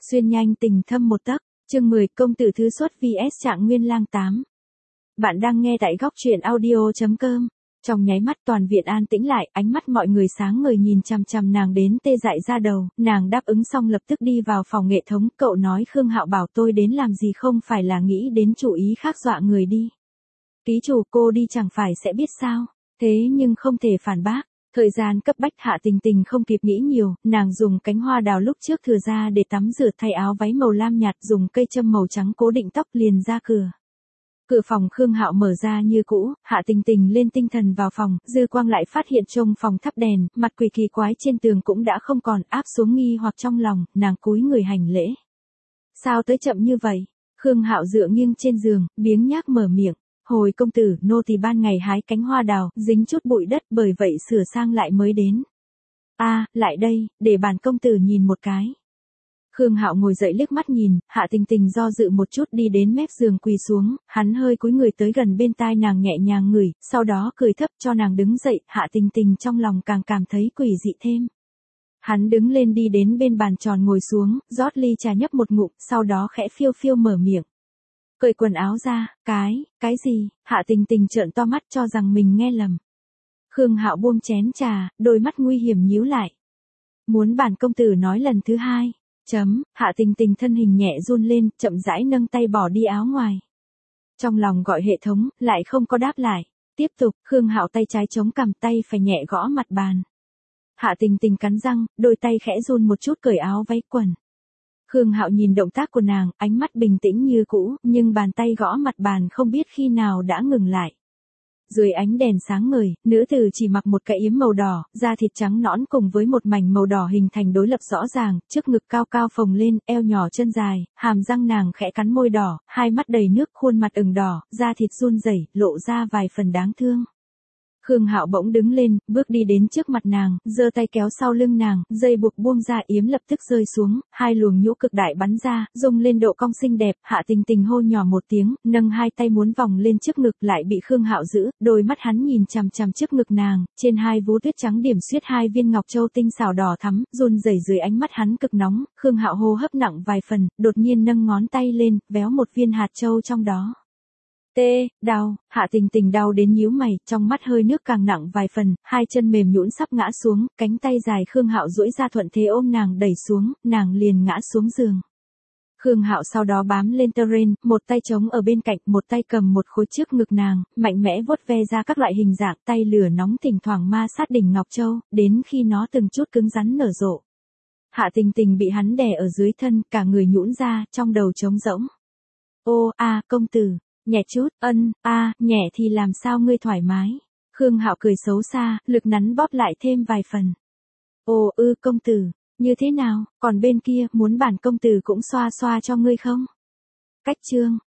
Xuyên nhanh tình thâm một tấc, chương 10 công tử thứ xuất vs Trạng Nguyên Lang 8. Bạn đang nghe tại góc truyện audio.com. Trong nháy mắt toàn viện an tĩnh lại, ánh mắt mọi người sáng ngời nhìn chằm chằm nàng đến tê dại ra đầu, nàng đáp ứng xong lập tức đi vào phòng nghệ thống, cậu nói Khương Hạo bảo tôi đến làm gì không phải là nghĩ đến chủ ý khác dọa người đi. Ký chủ cô đi chẳng phải sẽ biết sao, thế nhưng không thể phản bác. Thời gian cấp bách Hạ Tình Tình không kịp nghĩ nhiều, nàng dùng cánh hoa đào lúc trước thừa ra để tắm rửa thay áo váy màu lam nhạt dùng cây châm màu trắng cố định tóc liền ra cửa. Cửa phòng Khương Hạo mở ra như cũ, Hạ Tình Tình lên tinh thần vào phòng, dư quang lại phát hiện trong phòng thắp đèn, mặt quỷ kỳ quái trên tường cũng đã không còn, áp xuống nghi hoặc trong lòng, nàng cúi người hành lễ. Sao tới chậm như vậy? Khương Hạo dựa nghiêng trên giường, biếng nhác mở miệng. Hồi công tử, nô tỳ ban ngày hái cánh hoa đào, dính chút bụi đất bởi vậy sửa sang lại mới đến. Lại đây, để bản công tử nhìn một cái. Khương Hạo ngồi dậy liếc mắt nhìn, Hạ Tình Tình do dự một chút đi đến mép giường quỳ xuống, hắn hơi cúi người tới gần bên tai nàng nhẹ nhàng ngửi, sau đó cười thấp cho nàng đứng dậy, Hạ Tình Tình trong lòng càng cảm thấy quỷ dị thêm. Hắn đứng lên đi đến bên bàn tròn ngồi xuống, rót ly trà nhấp một ngụm, sau đó khẽ phiêu phiêu mở miệng. Cởi quần áo ra, cái gì? Hạ Tình Tình trợn to mắt cho rằng mình nghe lầm. Khương Hạo buông chén trà, đôi mắt nguy hiểm nhíu lại. Muốn bản công tử nói lần thứ hai. Hạ Tình Tình thân hình nhẹ run lên, chậm rãi nâng tay bỏ đi áo ngoài. Trong lòng gọi hệ thống, lại không có đáp lại. Tiếp tục, Khương Hạo tay trái chống cằm tay phải nhẹ gõ mặt bàn. Hạ Tình Tình cắn răng, đôi tay khẽ run một chút cởi áo váy quần. Khương Hạo nhìn động tác của nàng, ánh mắt bình tĩnh như cũ, nhưng bàn tay gõ mặt bàn không biết khi nào đã ngừng lại. Dưới ánh đèn sáng ngời, nữ tử chỉ mặc một cái yếm màu đỏ, da thịt trắng nõn cùng với một mảnh màu đỏ hình thành đối lập rõ ràng, trước ngực cao cao phồng lên, eo nhỏ chân dài, hàm răng nàng khẽ cắn môi đỏ, hai mắt đầy nước, khuôn mặt ửng đỏ, da thịt run rẩy, lộ ra vài phần đáng thương. Khương Hạo bỗng đứng lên, bước đi đến trước mặt nàng, giơ tay kéo sau lưng nàng, dây buộc buông ra yếm lập tức rơi xuống, hai luồng nhũ cực đại bắn ra, rung lên độ cong xinh đẹp, Hạ Tình Tình hô nhỏ một tiếng, nâng hai tay muốn vòng lên trước ngực lại bị Khương Hạo giữ, đôi mắt hắn nhìn chằm chằm trước ngực nàng, trên hai vú tuyết trắng điểm xuyết hai viên ngọc châu tinh xảo đỏ thắm, run rẩy dưới ánh mắt hắn cực nóng, Khương Hạo hô hấp nặng vài phần, đột nhiên nâng ngón tay lên, véo một viên hạt châu trong đó. Đau, Hạ Tình Tình đau đến nhíu mày, trong mắt hơi nước càng nặng vài phần, hai chân mềm nhũn sắp ngã xuống, cánh tay dài Khương Hạo duỗi ra thuận thế ôm nàng đẩy xuống, nàng liền ngã xuống giường. Khương Hạo sau đó bám lên terrain, một tay chống ở bên cạnh, một tay cầm một khối trước ngực nàng, mạnh mẽ vuốt ve ra các loại hình dạng, tay lửa nóng thỉnh thoảng ma sát đỉnh ngọc châu, đến khi nó từng chút cứng rắn nở rộ. Hạ Tình Tình bị hắn đè ở dưới thân, cả người nhũn ra, trong đầu trống rỗng. Công tử. Nhẹ chút, nhẹ thì làm sao ngươi thoải mái. Khương Hạo cười xấu xa, lực nắn bóp lại thêm vài phần. Công tử, như thế nào, còn bên kia, muốn bản công tử cũng xoa xoa cho ngươi không? Cách chương,